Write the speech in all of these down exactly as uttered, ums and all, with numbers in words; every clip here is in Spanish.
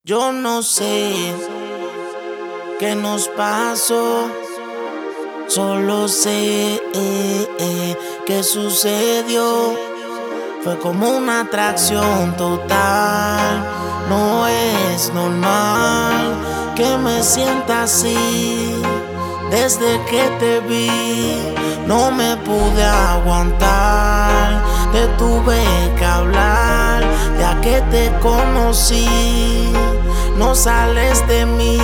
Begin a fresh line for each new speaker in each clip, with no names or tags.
Yo no sé qué nos pasó, solo sé eh, eh, que sucedió. Fue como una atracción total. No es normal que me sienta así. Desde que te vi no me pude aguantar. Te tuve que hablar ya que te conocí. No sales de mí.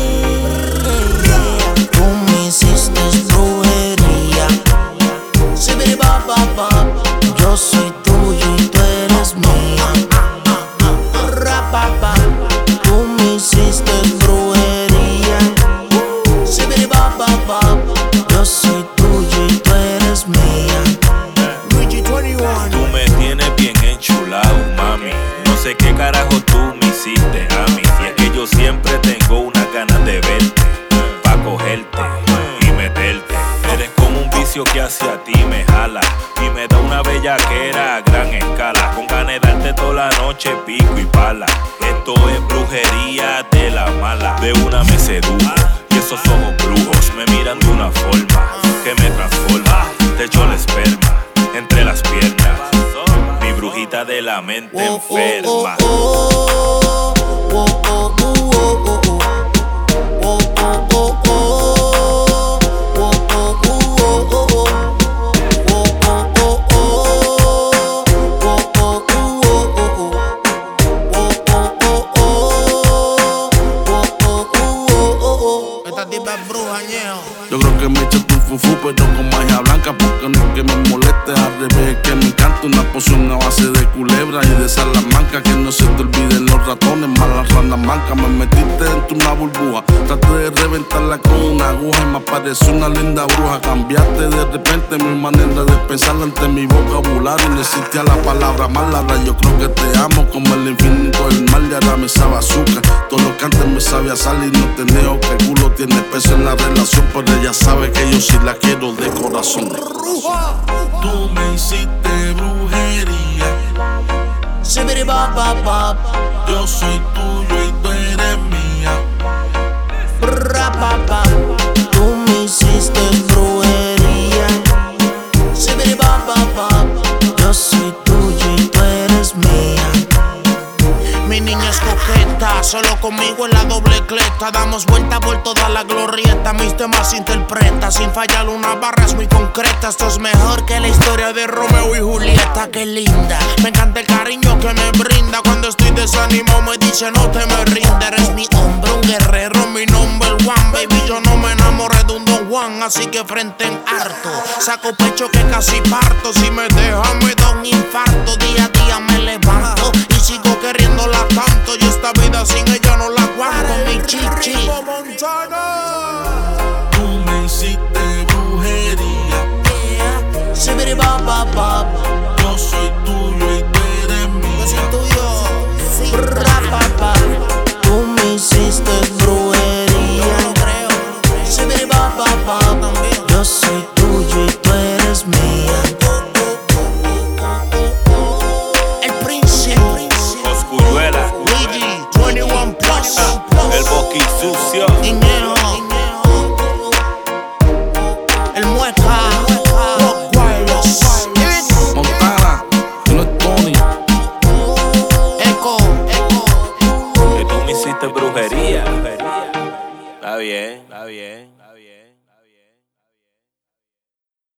Tú me hiciste brujería. Yo soy tuyo y tú eres mía. Tú me hiciste brujería. Yo soy tuyo y tú eres mía.
Tú me tienes bien enchulado, mami. No sé qué carajo tú me hiciste a mí. Y es que yo siempre tengo unas ganas de verte, pa' cogerte y meterte. Eres como un vicio que hacia ti me jala y me da una bellaquera a gran escala. Con ganas de darte toda la noche pico y pala. Esto es brujería de la mala. De una me sedujo y esos ojos brujos me miran de una forma que me transforma. Te echo la esperma entre las piernas, mi brujita de la mente enferma.
Yo creo que me eché tu fufu, pero con magia blanca. Porque no es que me moleste, al revés, es que me encanta. Una poción a base de culebra y de salamanca. Que no se te olviden los ratones, malas ranas mancas. Me metiste dentro de una burbuja, traté de reventarla con una aguja y me apareció una linda bruja. Cambiaste de repente mi manera de pensar ante mi vocabulario. No existía la palabra mala, yo creo que te amo como el infinito del mar. Y ahora me sabe azúcar, todo lo que antes me sabía sal. Y no te niego que el culo tiene peso en la relación, pero ella sabe que yo sí la quiero de corazón. Tú me hiciste brujería. Yo soy tuyo y tú eres mía.
Tú me hiciste brujería. Yo soy tuyo y tú eres mía.
Mi niña es coqueta, solo conmigo en la doble cleta. Damos vuelta por toda la glorieta, mis temas interpreta. Sin fallar una barra es muy concreta. Esto es mejor que la historia de Romeo y Julieta. Qué linda, me encanta el cariño que me brinda. Cuando estoy desanimado me dice no te me rindas. Eres mi hombre, un guerrero, mi number one. Baby, yo no me enamoré de un Don Juan, así que frente en harto saco pecho que casi parto. Si me deja me da un infarto. Día a día me levanto y sigo queriéndola tanto. Y esta vida sin ella no la aguanto, mi chichi.
Tú me hiciste brujería. Yo soy tuyo y tú eres mía.
Tú me hiciste brujería. Yo soy tuyo y tú eres mía.
El príncipe
Oscuruela,
Luigi, veintiuno plus.
el boqui sucio.
Dinero, el mueca, los guayos.
Montana, no es Tony.
Eco,
Que tú me hiciste brujería. Está bien, está bien.